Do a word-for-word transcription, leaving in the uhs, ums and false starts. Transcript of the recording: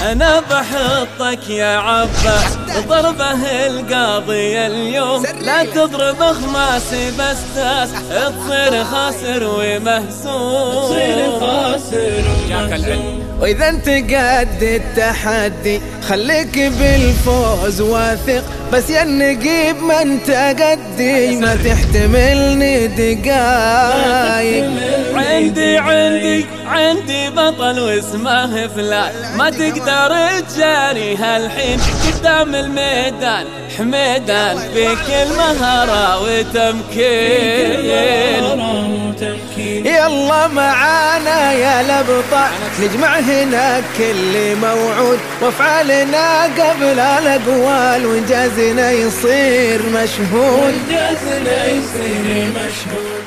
أنا بحطك يا عباس ضربه القاضي اليوم، لا تضرب خماسي بستاس تصير خاسر ومهزوم، تصير خاسر ومهزوم. وإذا انت قد التحدي خليك بالفوز واثق، بس يا النقيب ما انت قدي ما تحتملني دقايق. عندي عندي عندي بطل واسمه فلان، ما تقدر تجاري هالحين قدام الميدان، حميدان فيك المهارة وتمكين. يلا معانا يا الابطال نجمع هنا كل موعود، وافعالنا قبل الاقوال وانجازنا يصير مشهود، وانجازنا يصير مشهود.